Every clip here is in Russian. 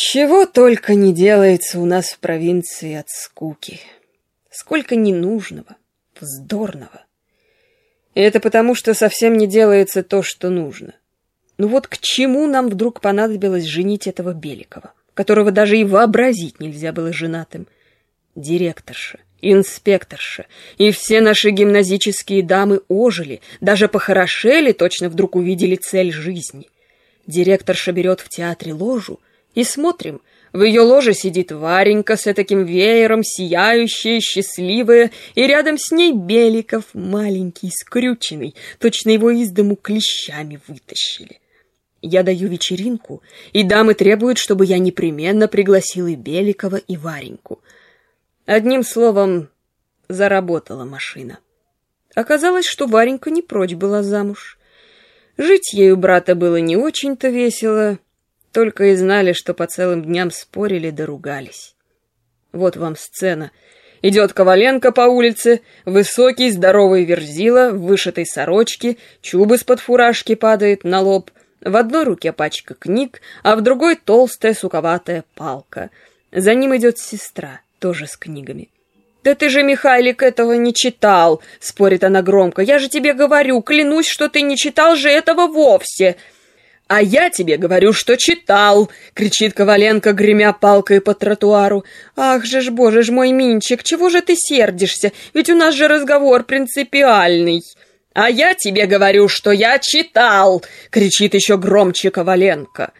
Чего только не делается у нас в провинции от скуки. Сколько ненужного, вздорного. И это потому, что совсем не делается то, что нужно. Ну вот к чему нам вдруг понадобилось женить этого Беликова, которого даже и вообразить нельзя было женатым? Директорша, инспекторша и все наши гимназические дамы ожили, даже похорошели, точно вдруг увидели цель жизни. Директорша берет в театре ложу, и смотрим, в ее ложе сидит Варенька с таким веером, сияющая, счастливая, и рядом с ней Беликов, маленький, скрюченный, точно его из дому клещами вытащили. Я даю вечеринку, и дамы требуют, чтобы я непременно пригласил и Беликова, и Вареньку. Одним словом, заработала машина. Оказалось, что Варенька не прочь была замуж. Жить ей у брата было не очень-то весело, только и знали, что по целым дням спорили да ругались. Вот вам сцена. Идет Коваленко по улице, высокий, здоровый верзила, в вышитой сорочке, чуб из-под фуражки падает на лоб, в одной руке пачка книг, а в другой толстая суковатая палка. За ним идет сестра, тоже с книгами. «Да ты же, Михайлик, этого не читал!» — спорит она громко. «Я же тебе говорю, клянусь, что ты не читал же этого вовсе!» «А я тебе говорю, что читал!» — кричит Коваленко, гремя палкой по тротуару. «Ах же ж, боже ж мой, Минчик, чего же ты сердишься? Ведь у нас же разговор принципиальный!» «А я тебе говорю, что я читал!» — кричит еще громче Коваленко.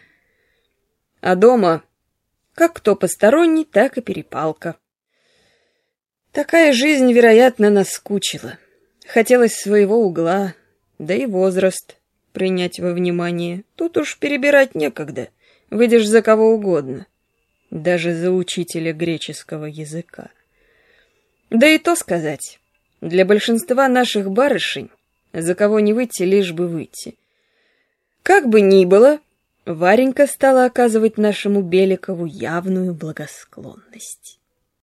А дома, как кто посторонний, так и перепалка. Такая жизнь, вероятно, наскучила. Хотелось своего угла, да и возраст принять во внимание. Тут уж перебирать некогда. Выйдешь за кого угодно. Даже за учителя греческого языка. Да и то сказать, для большинства наших барышень за кого не выйти, лишь бы выйти. Как бы ни было, Варенька стала оказывать нашему Беликову явную благосклонность.